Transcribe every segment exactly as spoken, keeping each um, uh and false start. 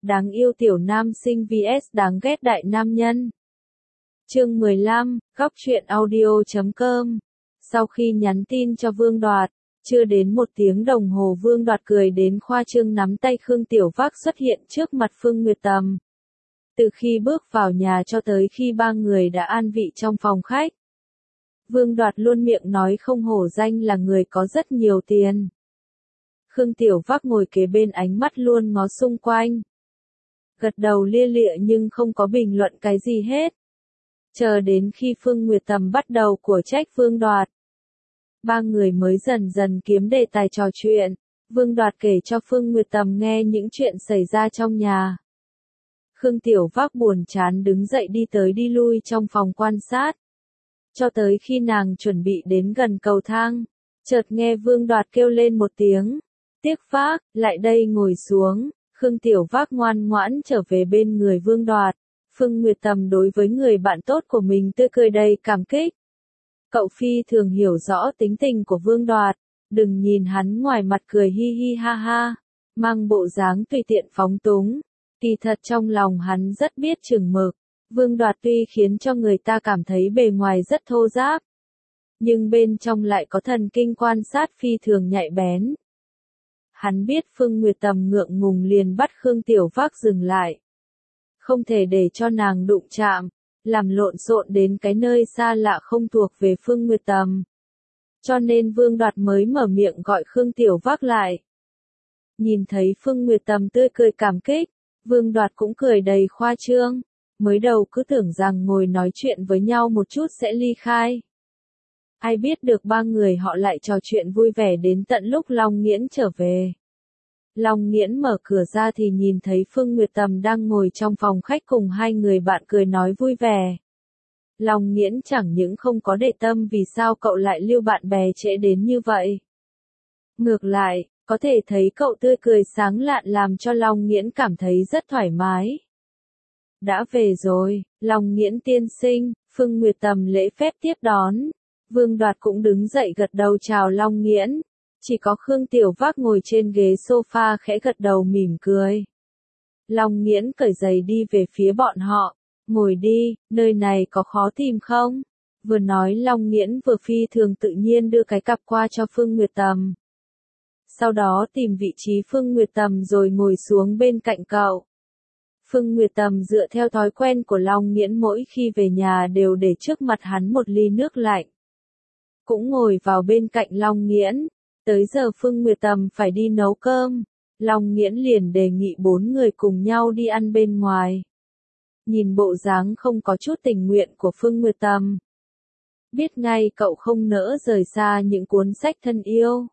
Đáng yêu tiểu nam sinh vs đáng ghét đại nam nhân. Chương mười lăm, góc truyện audio chấm com. Sau khi nhắn tin cho Vương Đoạt, chưa đến một tiếng đồng hồ Vương Đoạt cười đến khoa trương nắm tay Khương Tiểu Vác xuất hiện trước mặt Phương Nguyệt Tầm. Từ khi bước vào nhà cho tới khi ba người đã an vị trong phòng khách, Vương Đoạt luôn miệng nói không hổ danh là người có rất nhiều tiền. Khương Tiểu Vác ngồi kế bên ánh mắt luôn ngó xung quanh. Gật đầu lia lịa nhưng không có bình luận cái gì hết. Chờ đến khi Phương Nguyệt Tầm bắt đầu của trách Vương Đoạt, ba người mới dần dần kiếm đề tài trò chuyện. Vương Đoạt kể cho Phương Nguyệt Tầm nghe những chuyện xảy ra trong nhà. Khương Tiểu Vác buồn chán đứng dậy đi tới đi lui trong phòng quan sát. Cho tới khi nàng chuẩn bị đến gần cầu thang, chợt nghe Vương Đoạt kêu lên một tiếng. Tiếc Vác, lại đây ngồi xuống. Khương Tiểu Vác ngoan ngoãn trở về bên người Vương Đoạt. Phương Nguyệt Tầm đối với người bạn tốt của mình tươi cười đầy cảm kích. Cậu phi thường hiểu rõ tính tình của Vương Đoạt, đừng nhìn hắn ngoài mặt cười hi hi ha ha, mang bộ dáng tùy tiện phóng túng, kỳ thật trong lòng hắn rất biết chừng mực. Vương Đoạt tuy khiến cho người ta cảm thấy bề ngoài rất thô ráp, nhưng bên trong lại có thần kinh quan sát phi thường nhạy bén. Hắn biết Phương Nguyệt Tầm ngượng ngùng liền bắt Khương Tiểu Vác dừng lại. Không thể để cho nàng đụng chạm, làm lộn xộn đến cái nơi xa lạ không thuộc về Phương Nguyệt Tầm. Cho nên Vương Đoạt mới mở miệng gọi Khương Tiểu Vác lại. Nhìn thấy Phương Nguyệt Tầm tươi cười cảm kích, Vương Đoạt cũng cười đầy khoa trương. Mới đầu cứ tưởng rằng ngồi nói chuyện với nhau một chút sẽ ly khai. Ai biết được ba người họ lại trò chuyện vui vẻ đến tận lúc Long Nghiễn trở về. Long Nghiễn mở cửa ra thì nhìn thấy Phương Nguyệt Tầm đang ngồi trong phòng khách cùng hai người bạn cười nói vui vẻ. Long Nghiễn chẳng những không có để tâm vì sao cậu lại lưu bạn bè trễ đến như vậy. Ngược lại, có thể thấy cậu tươi cười sáng lạn làm cho Long Nghiễn cảm thấy rất thoải mái. Đã về rồi, Long Nghiễn tiên sinh. Phương Nguyệt Tầm lễ phép tiếp đón. Vương Đoạt cũng đứng dậy gật đầu chào Long Nghiễn. Chỉ có Khương Tiểu Vác ngồi trên ghế sofa khẽ gật đầu mỉm cười. Long Nghiễn cởi giày đi về phía bọn họ. Ngồi đi, nơi này có khó tìm không? Vừa nói Long Nghiễn vừa phi thường tự nhiên đưa cái cặp qua cho Phương Nguyệt Tầm. Sau đó tìm vị trí Phương Nguyệt Tầm rồi ngồi xuống bên cạnh cậu. Phương Nguyệt Tầm dựa theo thói quen của Long Nghiễn mỗi khi về nhà đều để trước mặt hắn một ly nước lạnh. Cũng ngồi vào bên cạnh Long Nghiễn. Tới giờ Phương Nguyệt Tầm phải đi nấu cơm. Long Nghiễn liền đề nghị bốn người cùng nhau đi ăn bên ngoài. Nhìn bộ dáng không có chút tình nguyện của Phương Nguyệt Tầm, biết ngay cậu không nỡ rời xa những cuốn sách thân yêu.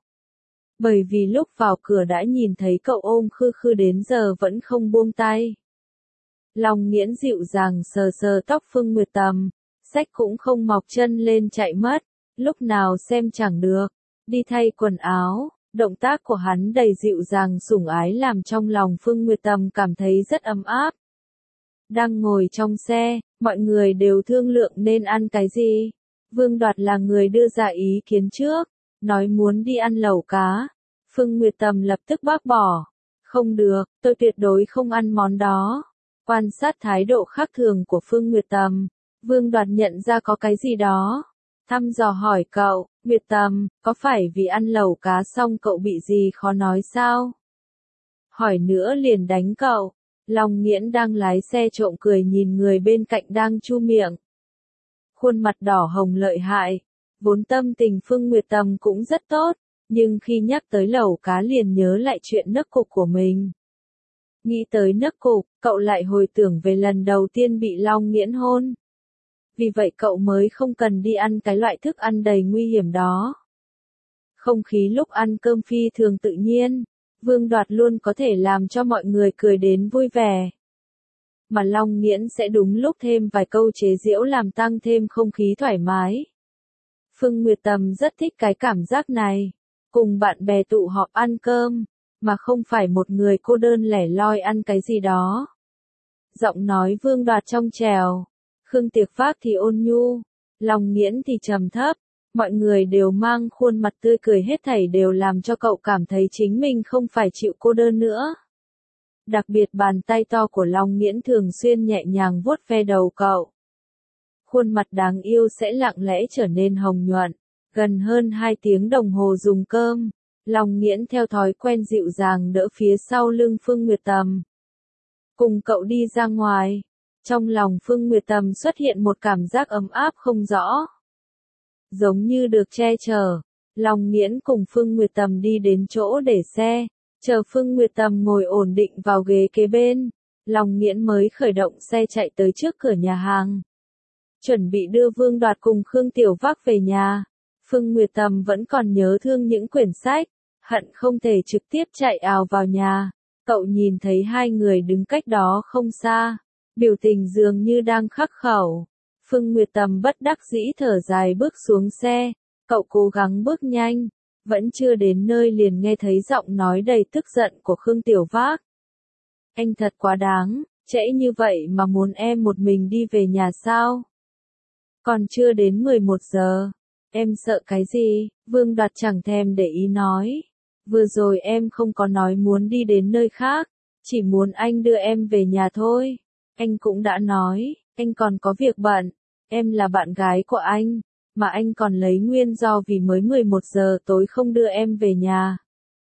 Bởi vì lúc vào cửa đã nhìn thấy cậu ôm khư khư đến giờ vẫn không buông tay. Long Nghiễn dịu dàng sờ sờ tóc Phương Nguyệt Tầm, sách cũng không mọc chân lên chạy mất, lúc nào xem chẳng được. Đi thay quần áo, động tác của hắn đầy dịu dàng sủng ái làm trong lòng Phương Nguyệt Tầm cảm thấy rất ấm áp. Đang ngồi trong xe, mọi người đều thương lượng nên ăn cái gì. Vương Đoạt là người đưa ra ý kiến trước, nói muốn đi ăn lẩu cá. Phương Nguyệt Tầm lập tức bác bỏ. Không được, tôi tuyệt đối không ăn món đó. Quan sát thái độ khác thường của Phương Nguyệt Tầm, Vương Đoạt nhận ra có cái gì đó. Thăm dò hỏi cậu, Nguyệt Tầm, có phải vì ăn lẩu cá xong cậu bị gì khó nói sao? Hỏi nữa liền đánh cậu. Long Nghiễn đang lái xe trộm cười nhìn người bên cạnh đang chu miệng. Khuôn mặt đỏ hồng lợi hại. Vốn tâm tình Phương Nguyệt Tầm cũng rất tốt, nhưng khi nhắc tới lẩu cá liền nhớ lại chuyện nấc cục của mình. Nghĩ tới nấc cục, cậu lại hồi tưởng về lần đầu tiên bị Long Nghiễn hôn. Vì vậy cậu mới không cần đi ăn cái loại thức ăn đầy nguy hiểm đó. Không khí lúc ăn cơm phi thường tự nhiên, Vương Đoạt luôn có thể làm cho mọi người cười đến vui vẻ. Mà Long Nghiễn sẽ đúng lúc thêm vài câu chế giễu làm tăng thêm không khí thoải mái. Phương Nguyệt Tầm rất thích cái cảm giác này, cùng bạn bè tụ họp ăn cơm, mà không phải một người cô đơn lẻ loi ăn cái gì đó. Giọng nói Vương Đoạt trong trèo. Khương Tiểu Vác thì ôn nhu, Long Nghiễn thì trầm thấp, mọi người đều mang khuôn mặt tươi cười hết thảy đều làm cho cậu cảm thấy chính mình không phải chịu cô đơn nữa. Đặc biệt bàn tay to của Long Nghiễn thường xuyên nhẹ nhàng vuốt ve đầu cậu. Khuôn mặt đáng yêu sẽ lặng lẽ trở nên hồng nhuận. Gần hơn hai tiếng đồng hồ dùng cơm, Long Nghiễn theo thói quen dịu dàng đỡ phía sau lưng Phương Nguyệt Tầm. Cùng cậu đi ra ngoài, trong lòng Phương Nguyệt Tầm xuất hiện một cảm giác ấm áp không rõ. Giống như được che chở, Long Nghiễn cùng Phương Nguyệt Tầm đi đến chỗ để xe, chờ Phương Nguyệt Tầm ngồi ổn định vào ghế kế bên, Long Nghiễn mới khởi động xe chạy tới trước cửa nhà hàng. Chuẩn bị đưa Vương Đoạt cùng Khương Tiểu Vác về nhà. Phương Nguyệt Tầm vẫn còn nhớ thương những quyển sách, hận không thể trực tiếp chạy ào vào nhà. Cậu nhìn thấy hai người đứng cách đó không xa, biểu tình dường như đang khắc khẩu. Phương Nguyệt Tầm bất đắc dĩ thở dài bước xuống xe, cậu cố gắng bước nhanh, vẫn chưa đến nơi liền nghe thấy giọng nói đầy tức giận của Khương Tiểu Vác. Anh thật quá đáng, trễ như vậy mà muốn em một mình đi về nhà sao? Còn chưa đến mười một giờ. Em sợ cái gì? Vương Đoạt chẳng thèm để ý nói. Vừa rồi em không có nói muốn đi đến nơi khác, chỉ muốn anh đưa em về nhà thôi. Anh cũng đã nói, anh còn có việc bận, em là bạn gái của anh, mà anh còn lấy nguyên do vì mới mười một giờ tối không đưa em về nhà.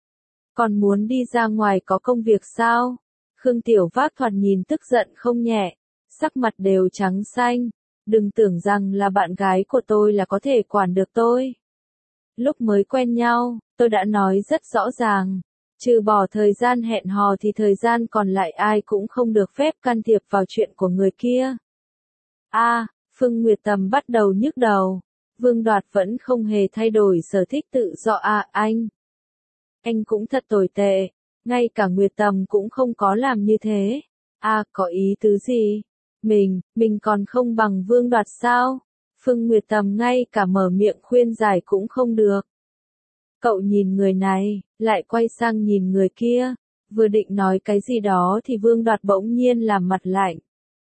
Còn muốn đi ra ngoài có công việc sao? Khương Tiểu Vác thoạt nhìn tức giận không nhẹ, sắc mặt đều trắng xanh. Đừng tưởng rằng là bạn gái của tôi là có thể quản được tôi. Lúc mới quen nhau, tôi đã nói rất rõ ràng, trừ bỏ thời gian hẹn hò thì thời gian còn lại ai cũng không được phép can thiệp vào chuyện của người kia. A, à, Phương Nguyệt Tầm bắt đầu nhức đầu. Vương Đoạt vẫn không hề thay đổi sở thích tự do à anh. Anh cũng thật tồi tệ, ngay cả Nguyệt Tầm cũng không có làm như thế. À, có ý tứ gì? Mình, mình còn không bằng Vương Đoạt sao? Phương Nguyệt Tầm ngay cả mở miệng khuyên giải cũng không được. Cậu nhìn người này, lại quay sang nhìn người kia, vừa định nói cái gì đó thì Vương Đoạt bỗng nhiên làm mặt lạnh.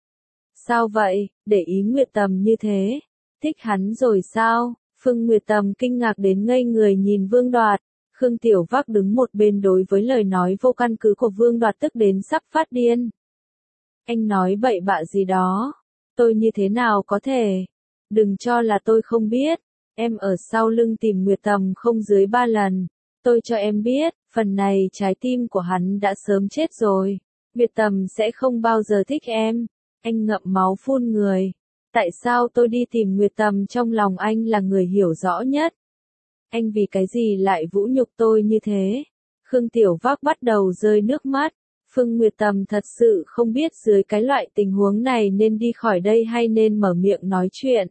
Sao vậy, để ý Nguyệt Tầm như thế? Thích hắn rồi sao? Phương Nguyệt Tầm kinh ngạc đến ngây người nhìn Vương Đoạt. Khương Tiểu Vác đứng một bên đối với lời nói vô căn cứ của Vương Đoạt tức đến sắp phát điên. Anh nói bậy bạ gì đó, tôi như thế nào có thể? Đừng cho là tôi không biết, em ở sau lưng tìm Nguyệt Tầm không dưới ba lần. Tôi cho em biết, phần này trái tim của hắn đã sớm chết rồi. Nguyệt Tầm sẽ không bao giờ thích em. Anh ngậm máu phun người. Tại sao tôi đi tìm Nguyệt Tầm trong lòng anh là người hiểu rõ nhất? Anh vì cái gì lại vũ nhục tôi như thế? Khương Tiểu Vác bắt đầu rơi nước mắt. Phương Nguyệt Tầm thật sự không biết dưới cái loại tình huống này nên đi khỏi đây hay nên mở miệng nói chuyện.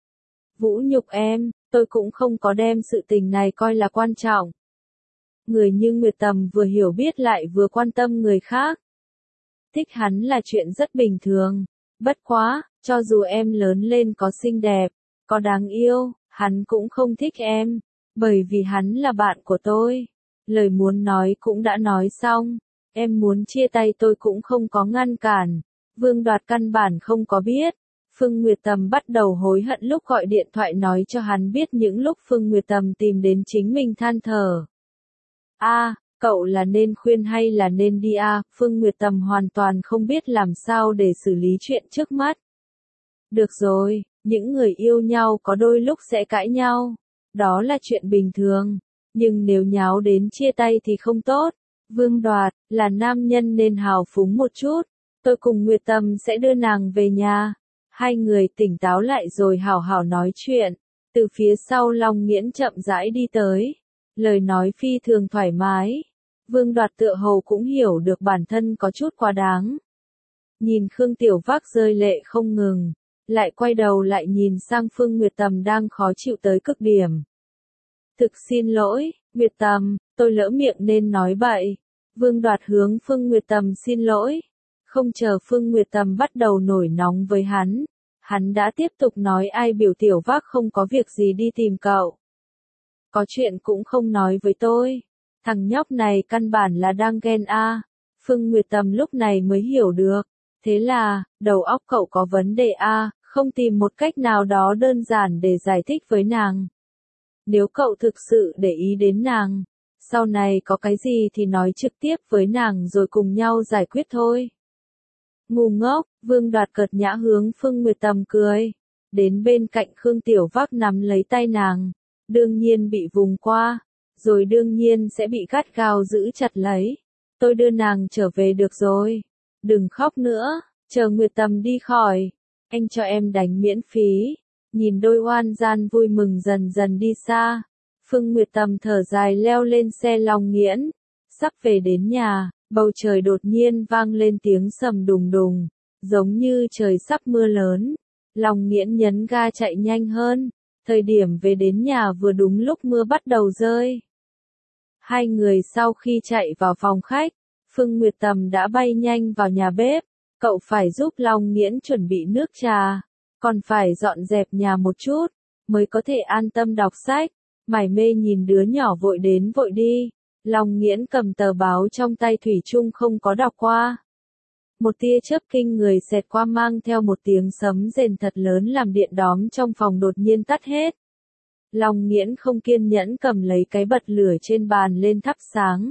Vũ nhục em, tôi cũng không có đem sự tình này coi là quan trọng. Người như Nguyệt Tầm vừa hiểu biết lại vừa quan tâm người khác. Thích hắn là chuyện rất bình thường. Bất quá, cho dù em lớn lên có xinh đẹp, có đáng yêu, hắn cũng không thích em. Bởi vì hắn là bạn của tôi. Lời muốn nói cũng đã nói xong. Em muốn chia tay tôi cũng không có ngăn cản. Vương Đoạt căn bản không có biết. Phương Nguyệt Tầm bắt đầu hối hận lúc gọi điện thoại nói cho hắn biết những lúc Phương Nguyệt Tầm tìm đến chính mình than thở. A, à, cậu là nên khuyên hay là nên đi a? À? Phương Nguyệt Tầm hoàn toàn không biết làm sao để xử lý chuyện trước mắt. Được rồi, những người yêu nhau có đôi lúc sẽ cãi nhau. Đó là chuyện bình thường. Nhưng nếu nháo đến chia tay thì không tốt. Vương Đoạt, là nam nhân nên hào phúng một chút. Tôi cùng Nguyệt Tầm sẽ đưa nàng về nhà. Hai người tỉnh táo lại rồi hào hào nói chuyện. Từ phía sau Long Nghiễn chậm rãi đi tới. Lời nói phi thường thoải mái. Vương Đoạt tựa hồ cũng hiểu được bản thân có chút quá đáng. Nhìn Khương Tiểu Vác rơi lệ không ngừng. Lại quay đầu lại nhìn sang Phương Nguyệt Tầm đang khó chịu tới cực điểm. Thực xin lỗi, Nguyệt Tầm, tôi lỡ miệng nên nói bậy. Vương Đoạt hướng Phương Nguyệt Tầm xin lỗi. Không chờ Phương Nguyệt Tầm bắt đầu nổi nóng với hắn. Hắn đã tiếp tục nói ai biểu Tiểu Vác không có việc gì đi tìm cậu. Có chuyện cũng không nói với tôi. Thằng nhóc này căn bản là đang ghen a. À. Phương Nguyệt Tầm lúc này mới hiểu được. Thế là, đầu óc cậu có vấn đề a, à, không tìm một cách nào đó đơn giản để giải thích với nàng. Nếu cậu thực sự để ý đến nàng, Sau này có cái gì thì nói trực tiếp với nàng rồi cùng nhau giải quyết thôi. Ngu ngốc, Vương Đoạt cợt nhã hướng Phương Nguyệt Tầm cười. Đến bên cạnh Khương Tiểu Vác nắm lấy tay nàng. Đương nhiên bị vùng qua. Rồi đương nhiên sẽ bị gắt gao giữ chặt lấy. Tôi đưa nàng trở về được rồi. Đừng khóc nữa, chờ Nguyệt Tầm đi khỏi. Anh cho em đánh miễn phí. Nhìn đôi oan gian vui mừng dần dần đi xa. Phương Nguyệt Tầm thở dài leo lên xe Long Nghiễn. Sắp về đến nhà, bầu trời đột nhiên vang lên tiếng sầm đùng đùng. Giống như trời sắp mưa lớn. Long Nghiễn nhấn ga chạy nhanh hơn. Thời điểm về đến nhà vừa đúng lúc mưa bắt đầu rơi. Hai người sau khi chạy vào phòng khách, Phương Nguyệt Tầm đã bay nhanh vào nhà bếp. Cậu phải giúp Long Nghiễn chuẩn bị nước trà, còn phải dọn dẹp nhà một chút, mới có thể an tâm đọc sách. Mải mê nhìn đứa nhỏ vội đến vội đi, Long Nghiễn cầm tờ báo trong tay thủy chung không có đọc qua. Một tia chớp kinh người xẹt qua mang theo một tiếng sấm rền thật lớn làm điện đóm trong phòng đột nhiên tắt hết. Long Nghiễn không kiên nhẫn cầm lấy cái bật lửa trên bàn lên thắp sáng.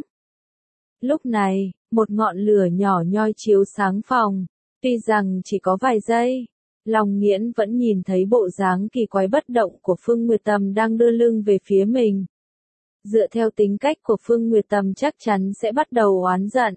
Lúc này, một ngọn lửa nhỏ nhoi chiếu sáng phòng, tuy rằng chỉ có vài giây, Long Nghiễn vẫn nhìn thấy bộ dáng kỳ quái bất động của Phương Nguyệt Tầm đang đưa lưng về phía mình. Dựa theo tính cách của Phương Nguyệt Tầm chắc chắn sẽ bắt đầu oán giận.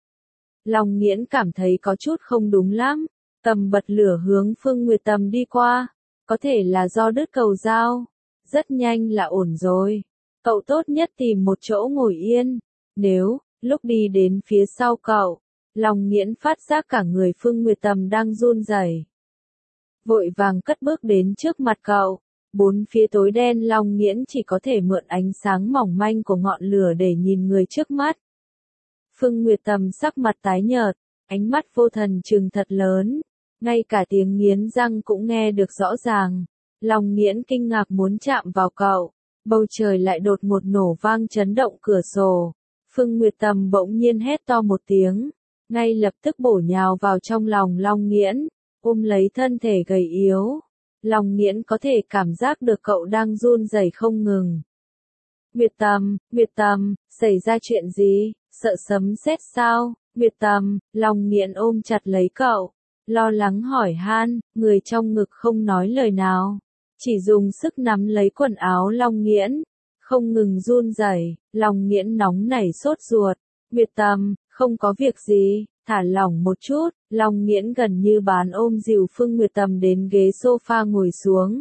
Long Nghiễn cảm thấy có chút không đúng lắm, cầm bật lửa hướng Phương Nguyệt Tầm đi qua, có thể là do đứt cầu dao, rất nhanh là ổn rồi. Cậu tốt nhất tìm một chỗ ngồi yên, nếu, lúc đi đến phía sau cậu, Long Nghiễn phát giác cả người Phương Nguyệt Tầm đang run rẩy. Vội vàng cất bước đến trước mặt cậu, bốn phía tối đen Long Nghiễn chỉ có thể mượn ánh sáng mỏng manh của ngọn lửa để nhìn người trước mắt. Phương Nguyệt Tầm sắc mặt tái nhợt, ánh mắt vô thần trừng thật lớn, ngay cả tiếng nghiến răng cũng nghe được rõ ràng. Long Nghiễn kinh ngạc muốn chạm vào cậu, bầu trời lại đột ngột nổ vang chấn động cửa sổ. Phương Nguyệt Tầm bỗng nhiên hét to một tiếng, ngay lập tức bổ nhào vào trong lòng Long Nghiễn, ôm lấy thân thể gầy yếu. Long Nghiễn có thể cảm giác được cậu đang run rẩy không ngừng. Nguyệt Tầm, Nguyệt Tầm, xảy ra chuyện gì, sợ sấm sét sao? Nguyệt Tầm, Long Nghiễn ôm chặt lấy cậu, lo lắng hỏi han, người trong ngực không nói lời nào, chỉ dùng sức nắm lấy quần áo Long Nghiễn, không ngừng run rẩy. Long Nghiễn nóng nảy sốt ruột. Nguyệt Tầm, không có việc gì, thả lỏng một chút. Long Nghiễn gần như bán ôm dìu Phương Nguyệt Tầm đến ghế sofa ngồi xuống.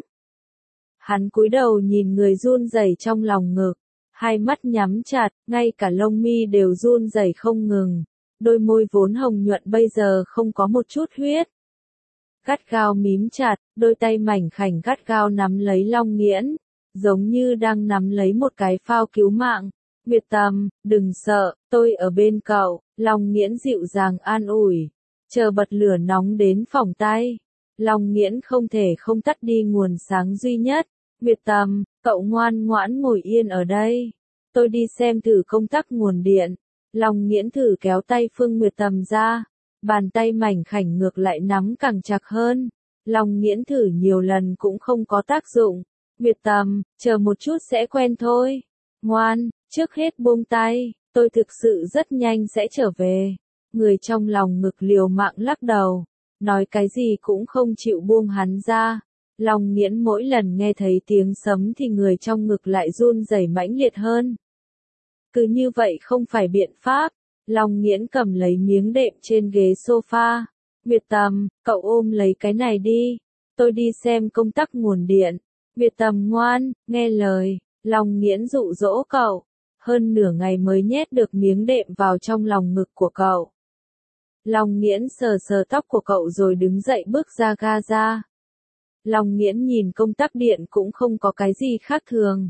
Hắn cúi đầu nhìn người run rẩy trong lòng ngực, hai mắt nhắm chặt, ngay cả lông mi đều run rẩy không ngừng. Đôi môi vốn hồng nhuận bây giờ không có một chút huyết. Gắt gao mím chặt, đôi tay mảnh khảnh gắt gao nắm lấy Long Nghiễn, giống như đang nắm lấy một cái phao cứu mạng. Nguyệt Tầm, đừng sợ, tôi ở bên cậu. Long Nghiễn dịu dàng an ủi, chờ bật lửa nóng đến phòng tay. Long Nghiễn không thể không tắt đi nguồn sáng duy nhất. Nguyệt Tầm, cậu ngoan ngoãn ngồi yên ở đây, tôi đi xem thử công tắc nguồn điện. Long Nghiễn thử kéo tay Phương Nguyệt Tầm ra, bàn tay mảnh khảnh ngược lại nắm càng chặt hơn. Long Nghiễn thử nhiều lần cũng không có tác dụng. Nguyệt Tầm, chờ một chút sẽ quen thôi. Ngoan, trước hết buông tay, tôi thực sự rất nhanh sẽ trở về. Người trong lòng ngực liều mạng lắc đầu, nói cái gì cũng không chịu buông hắn ra. Long Nghiễn mỗi lần nghe thấy tiếng sấm thì người trong ngực lại run rẩy mãnh liệt hơn. Cứ như vậy không phải biện pháp. Long Nghiễn cầm lấy miếng đệm trên ghế sofa. Nguyệt Tầm, cậu ôm lấy cái này đi, tôi đi xem công tắc nguồn điện. Nguyệt Tầm ngoan, nghe lời. Long Nghiễn dụ dỗ cậu, hơn nửa ngày mới nhét được miếng đệm vào trong lòng ngực của cậu. Long Nghiễn sờ sờ tóc của cậu rồi đứng dậy bước ra ga-ra. Long Nghiễn nhìn công tắc điện cũng không có cái gì khác thường.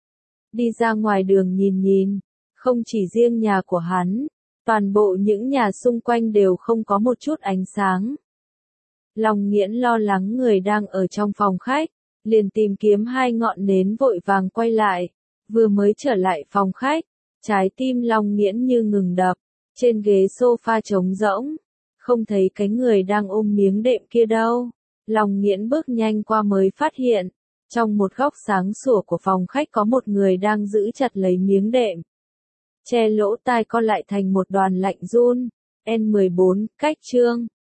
Đi ra ngoài đường nhìn nhìn, không chỉ riêng nhà của hắn, toàn bộ những nhà xung quanh đều không có một chút ánh sáng. Long Nghiễn lo lắng người đang ở trong phòng khách, liền tìm kiếm hai ngọn nến vội vàng quay lại. Vừa mới trở lại phòng khách, trái tim Long Nghiễn như ngừng đập, trên ghế sofa trống rỗng, không thấy cái người đang ôm miếng đệm kia đâu. Long Nghiễn bước nhanh qua mới phát hiện, trong một góc sáng sủa của phòng khách có một người đang giữ chặt lấy miếng đệm. che lỗ tai co lại thành một đoàn lạnh run. N mười bốn, cách chương.